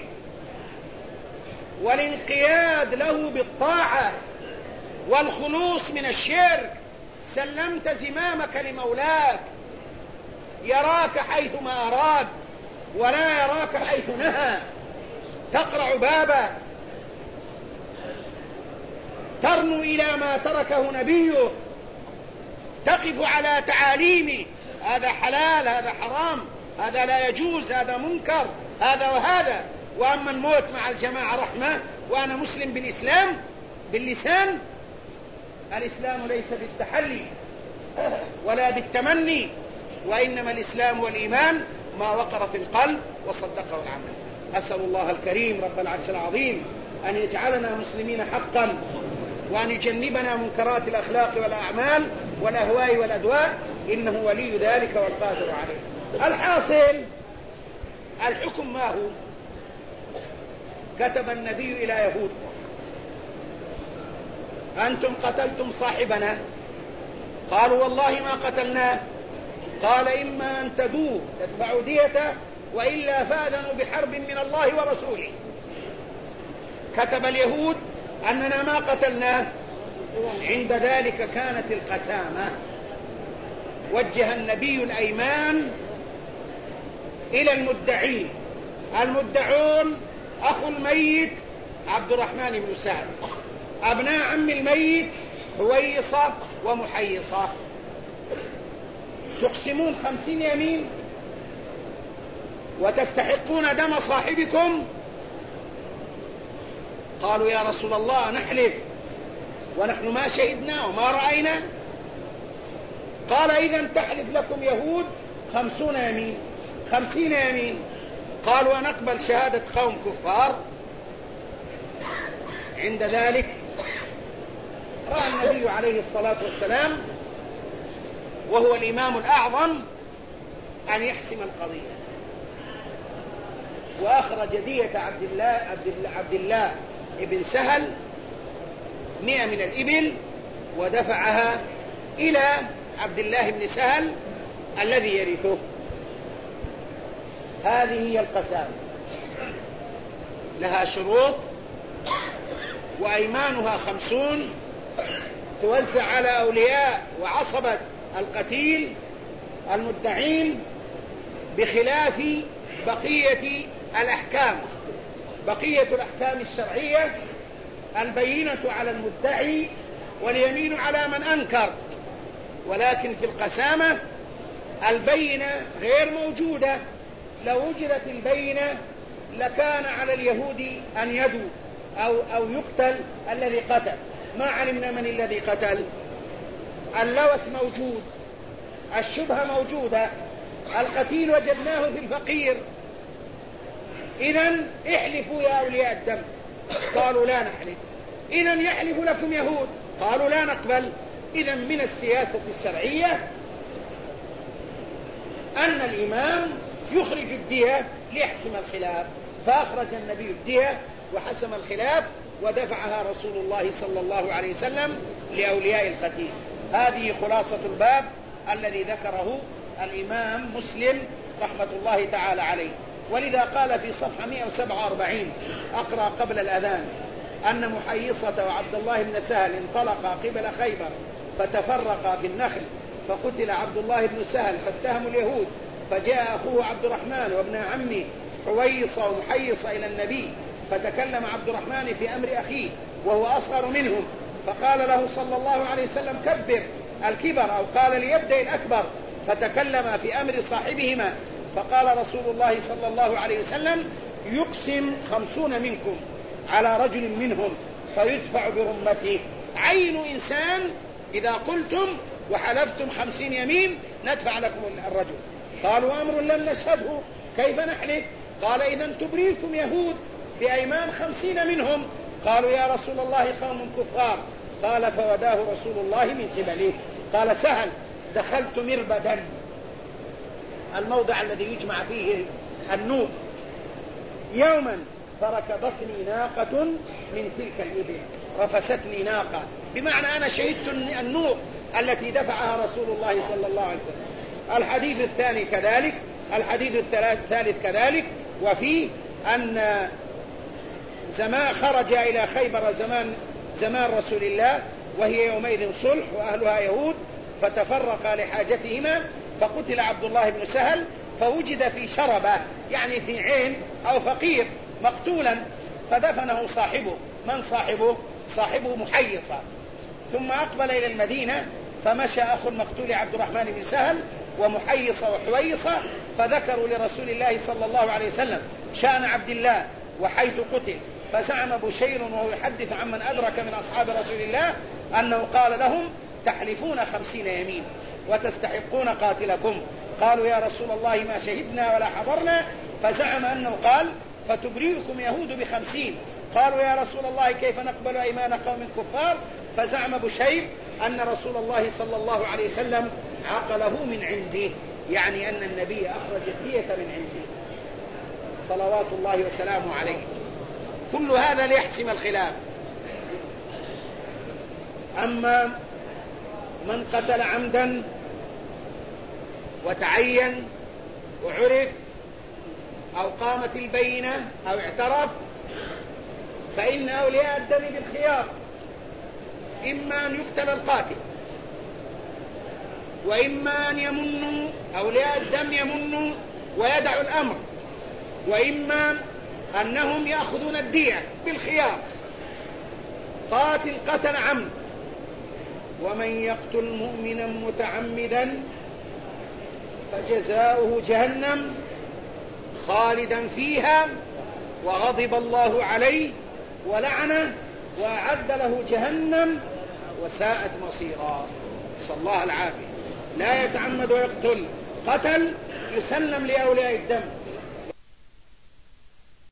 والانقياد له بالطاعة والخلوص من الشرك. سلمت زمامك لمولاك، يراك حيثما أراد ولا يراك حيث نهى. تقرع بابه، ترنو إلى ما تركه نبيه، تقف على تعاليمه: هذا حلال، هذا حرام، هذا لا يجوز، هذا منكر، هذا وهذا. وأما الموت مع الجماعة رحمة، وأنا مسلم بالإسلام باللسان. الإسلام ليس بالتحلي ولا بالتمني، وإنما الإسلام والإيمان ما وقر في القلب وصدقه العمل. أسأل الله الكريم رب العرش العظيم أن يجعلنا مسلمين حقا، وأن يجنبنا منكرات الأخلاق والأعمال والأهواء والأدواء، إنه ولي ذلك والقادر عليه. الحاصل، الحكم ما هو؟ كتب النبي إلى يهود: أنتم قتلتم صاحبنا. قالوا: والله ما قتلناه. قال: إما أن تدوه تدفعوا ديته، وإلا فاذنوا بحرب من الله ورسوله. كتب اليهود أننا ما قتلناه. عند ذلك كانت القسامة. وجه النبي الأيمان إلى المدعين. المدعون: أخو الميت عبد الرحمن بن سعد، أبناء عم الميت حويصة ومحيصة. تقسمون 50 يمين وتستحقون دم صاحبكم. قالوا: يا رسول الله نحلف ونحن ما شهدنا وما رأينا. قال: إذن تحلف لكم يهود 50 يمين، 50 يمين. قالوا: ونقبل شهادة قوم كفار. عند ذلك رأى النبي عليه الصلاة والسلام، وهو الإمام الأعظم، أن يحسم القضية، وأخرج دية عبد الله ابن سهل 100 من الإبل ودفعها إلى عبد الله بن سهل الذي يرثه. هذه هي القسامة، لها شروط وأيمانها 50 توزع على أولياء وعصبة القتيل المدعين، بخلاف بقية الأحكام. بقية الأحكام الشرعية البينة على المدعي واليمين على من أنكر، ولكن في القسامة البينة غير موجودة. لو وجدت البينة لكان على اليهود أن يدوا أو يقتل الذي قتل. ما علمنا من الذي قتل. اللوث موجود، الشبهة موجودة، القتيل وجدناه في الفقير. إذن احلفوا يا أولياء الدم، قالوا لا نحلف. إذن يحلف لكم يهود، قالوا لا نقبل. إذن من السياسة الشرعية أن الإمام يخرج الدية ليحسم الخلاف، فأخرج النبي الدية وحسم الخلاف ودفعها رسول الله صلى الله عليه وسلم لأولياء القتيل. هذه خلاصة الباب الذي ذكره الإمام مسلم رحمة الله تعالى عليه. ولذا قال في صفحة 147 أقرأ قبل الأذان أن محيصة وعبد الله بن سهل انطلقا قبل خيبر فتفرقا في النخل، فقتل عبد الله بن سهل فاتهموا اليهود، فجاء أخوه عبد الرحمن وابن عمه حويصة ومحيصة إلى النبي، فتكلم عبد الرحمن في أمر أخيه وهو أصغر منهم، فقال له صلى الله عليه وسلم كبر الكبر، أو قال ليبدأ الأكبر، فتكلم في أمر صاحبهما، فقال رسول الله صلى الله عليه وسلم يقسم 50 منكم على رجل منهم فيدفع برمته. عين إنسان إذا قلتم وحلفتم 50 يمين ندفع لكم الرجل. قالوا أمر لم نشهده كيف نحلف؟ قال إذن تبريكم يهود بأيمان 50 منهم. قالوا يا رسول الله قوم كفار. قال فوداه رسول الله من قبله. قال سهل دخلت مربدا، الموضع الذي يجمع فيه النوق، يوما فركبتني ناقة من تلك الإبل، رفستني ناقة، بمعنى أنا شهدت النوق التي دفعها رسول الله صلى الله عليه وسلم. الحديث الثاني كذلك، الحديث الثالث كذلك. وفيه أن خرج إلى خيبر زمان رسول الله وهي يومئذ صلح وأهلها يهود، فتفرقا لحاجتهما، فقتل عبد الله بن سهل، فوجد في شربة يعني في عين أو فقير مقتولا، فدفنه صاحبه. من صاحبه؟ صاحبه محيصة. ثم أقبل إلى المدينة، فمشى أخو المقتول عبد الرحمن بن سهل ومحيصة وحويصة، فذكروا لرسول الله صلى الله عليه وسلم شأن عبد الله وحيث قتل، فزعم بشير وهو يحدث عمن أدرك من أصحاب رسول الله أنه قال لهم تحلفون 50 يمين وتستحقون قاتلكم. قالوا يا رسول الله ما شهدنا ولا حضرنا، فزعم أنه قال فتبرئكم يهود ب50. قالوا يا رسول الله كيف نقبل أيمان قوم كفار؟ فزعم بشير أن رسول الله صلى الله عليه وسلم عقله من عنده، يعني أن النبي أخرج الدية من عنده صلوات الله وسلامه عليه. كل هذا ليحسم الخلاف. أما من قتل عمدا وتعين وعرف أو قامت البينة أو اعترف، فإن أولياء الدم بالخيار، إما أن يقتل القاتل، وإما أن يمنوا أولياء الدم يمنوا ويدعوا الأمر، وإما أنهم يأخذون الدية بالخيار. قاتل قتل عمد، ومن يقتل مؤمنا متعمدا فجزاؤه جهنم خالدا فيها وغضب الله عليه ولعنه وأعد له جهنم وساءت مصيرا. صلى الله العافية. لا يتعمد ويقتل، قتل يسلم لأولياء الدم،